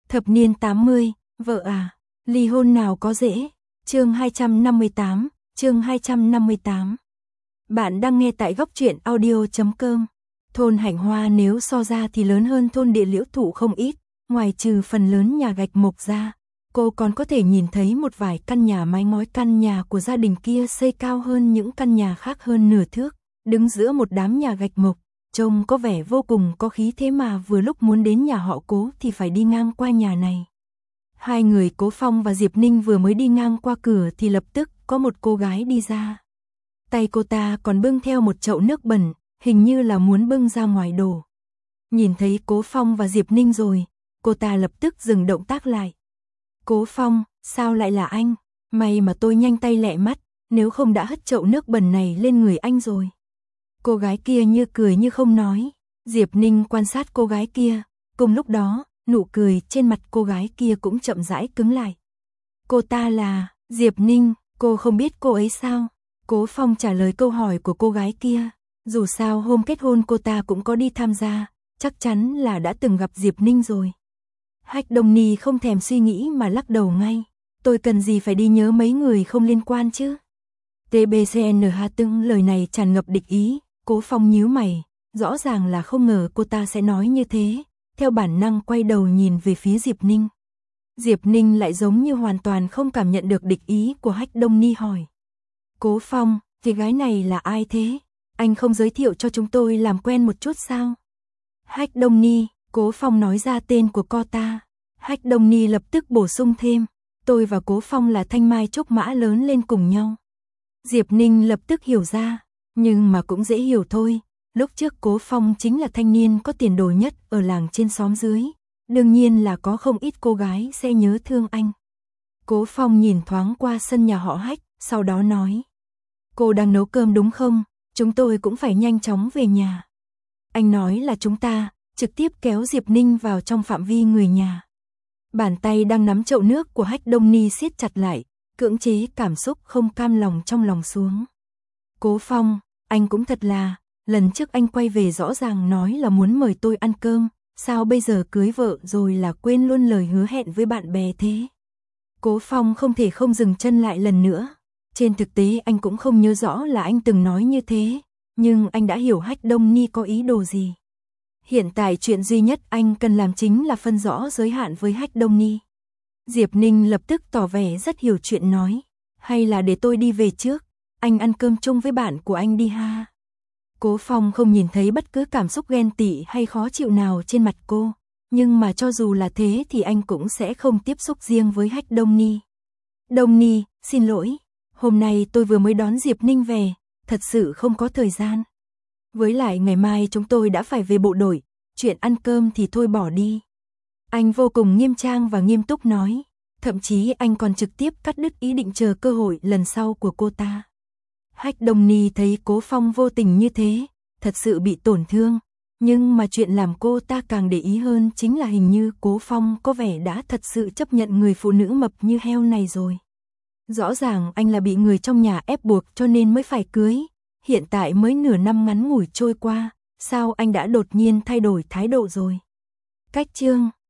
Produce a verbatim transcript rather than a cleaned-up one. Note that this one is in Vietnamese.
Thập niên tám mươi, vợ à, ly hôn nào có dễ. Chương hai trăm năm mươi tám, chương hai trăm năm mươi tám. Bạn đang nghe tại góc truyện audio chấm com. Thôn Hạnh Hoa nếu so ra thì lớn hơn thôn Địa Liễu Thụ không ít, ngoài trừ phần lớn nhà gạch mộc ra, cô còn có thể nhìn thấy một vài căn nhà mái ngói. Căn nhà của gia đình kia xây cao hơn những căn nhà khác hơn nửa thước, đứng giữa một đám nhà gạch mộc, trông có vẻ vô cùng có khí thế, mà vừa lúc muốn đến nhà họ Cố thì phải đi ngang qua nhà này. Hai người Cố Phong và Diệp Ninh vừa mới đi ngang qua cửa thì lập tức có một cô gái đi ra. Tay cô ta còn bưng theo một chậu nước bẩn, hình như là muốn bưng ra ngoài đổ. Nhìn thấy Cố Phong và Diệp Ninh rồi, cô ta lập tức dừng động tác lại. Cố Phong, sao lại là anh? May mà tôi nhanh tay lẹ mắt, nếu không đã hất chậu nước bẩn này lên người anh rồi. Cô gái kia như cười như không nói. Diệp Ninh quan sát cô gái kia, cùng lúc đó, nụ cười trên mặt cô gái kia cũng chậm rãi cứng lại. Cô ta là Diệp Ninh, cô không biết cô ấy sao? Cố Phong trả lời câu hỏi của cô gái kia. Dù sao hôm kết hôn cô ta cũng có đi tham gia, chắc chắn là đã từng gặp Diệp Ninh rồi. Hách Đông Ni không thèm suy nghĩ mà lắc đầu ngay. Tôi cần gì phải đi nhớ mấy người không liên quan chứ? tê bê xê en hát từng lời này tràn ngập địch ý. Cố Phong nhíu mày, rõ ràng là không ngờ cô ta sẽ nói như thế, theo bản năng quay đầu nhìn về phía Diệp Ninh. Diệp Ninh lại giống như hoàn toàn không cảm nhận được địch ý của Hách Đông Ni, hỏi. Cố Phong, thì gái này là ai thế? Anh không giới thiệu cho chúng tôi làm quen một chút sao? Hách Đông Ni, Cố Phong nói ra tên của cô ta. Hách Đông Ni lập tức bổ sung thêm, tôi và Cố Phong là thanh mai trúc mã lớn lên cùng nhau. Diệp Ninh lập tức hiểu ra, nhưng mà cũng dễ hiểu thôi. Lúc trước Cố Phong chính là thanh niên có tiền đồ nhất ở làng trên xóm dưới, đương nhiên là có không ít cô gái sẽ nhớ thương anh. Cố Phong nhìn thoáng qua sân nhà họ Hách, sau đó nói. Cô đang nấu cơm đúng không? Chúng tôi cũng phải nhanh chóng về nhà. Anh nói là chúng ta, trực tiếp kéo Diệp Ninh vào trong phạm vi người nhà. Bàn tay đang nắm chậu nước của Hách Đông Ni siết chặt lại, cưỡng chế cảm xúc không cam lòng trong lòng xuống. Cố Phong, anh cũng thật là, lần trước anh quay về rõ ràng nói là muốn mời tôi ăn cơm, sao bây giờ cưới vợ rồi là quên luôn lời hứa hẹn với bạn bè thế? Cố Phong không thể không dừng chân lại lần nữa. Trên thực tế anh cũng không nhớ rõ là anh từng nói như thế, nhưng anh đã hiểu Hách Đông Ni có ý đồ gì. Hiện tại chuyện duy nhất anh cần làm chính là phân rõ giới hạn với Hách Đông Ni. Diệp Ninh lập tức tỏ vẻ rất hiểu chuyện, nói. Hay là để tôi đi về trước, anh ăn cơm chung với bạn của anh đi ha. Cố Phong không nhìn thấy bất cứ cảm xúc ghen tị hay khó chịu nào trên mặt cô, nhưng mà cho dù là thế thì anh cũng sẽ không tiếp xúc riêng với Hách Đông Ni. Đông Ni, xin lỗi, hôm nay tôi vừa mới đón Diệp Ninh về, thật sự không có thời gian. Với lại ngày mai chúng tôi đã phải về bộ đội, chuyện ăn cơm thì thôi bỏ đi. Anh vô cùng nghiêm trang và nghiêm túc nói, thậm chí anh còn trực tiếp cắt đứt ý định chờ cơ hội lần sau của cô ta. Hách Đông Ni thấy Cố Phong vô tình như thế, thật sự bị tổn thương, nhưng mà chuyện làm cô ta càng để ý hơn chính là hình như Cố Phong có vẻ đã thật sự chấp nhận người phụ nữ mập như heo này rồi. Rõ ràng anh là bị người trong nhà ép buộc cho nên mới phải cưới, hiện tại mới nửa năm ngắn ngủi trôi qua, sao anh đã đột nhiên thay đổi thái độ rồi? Cách chương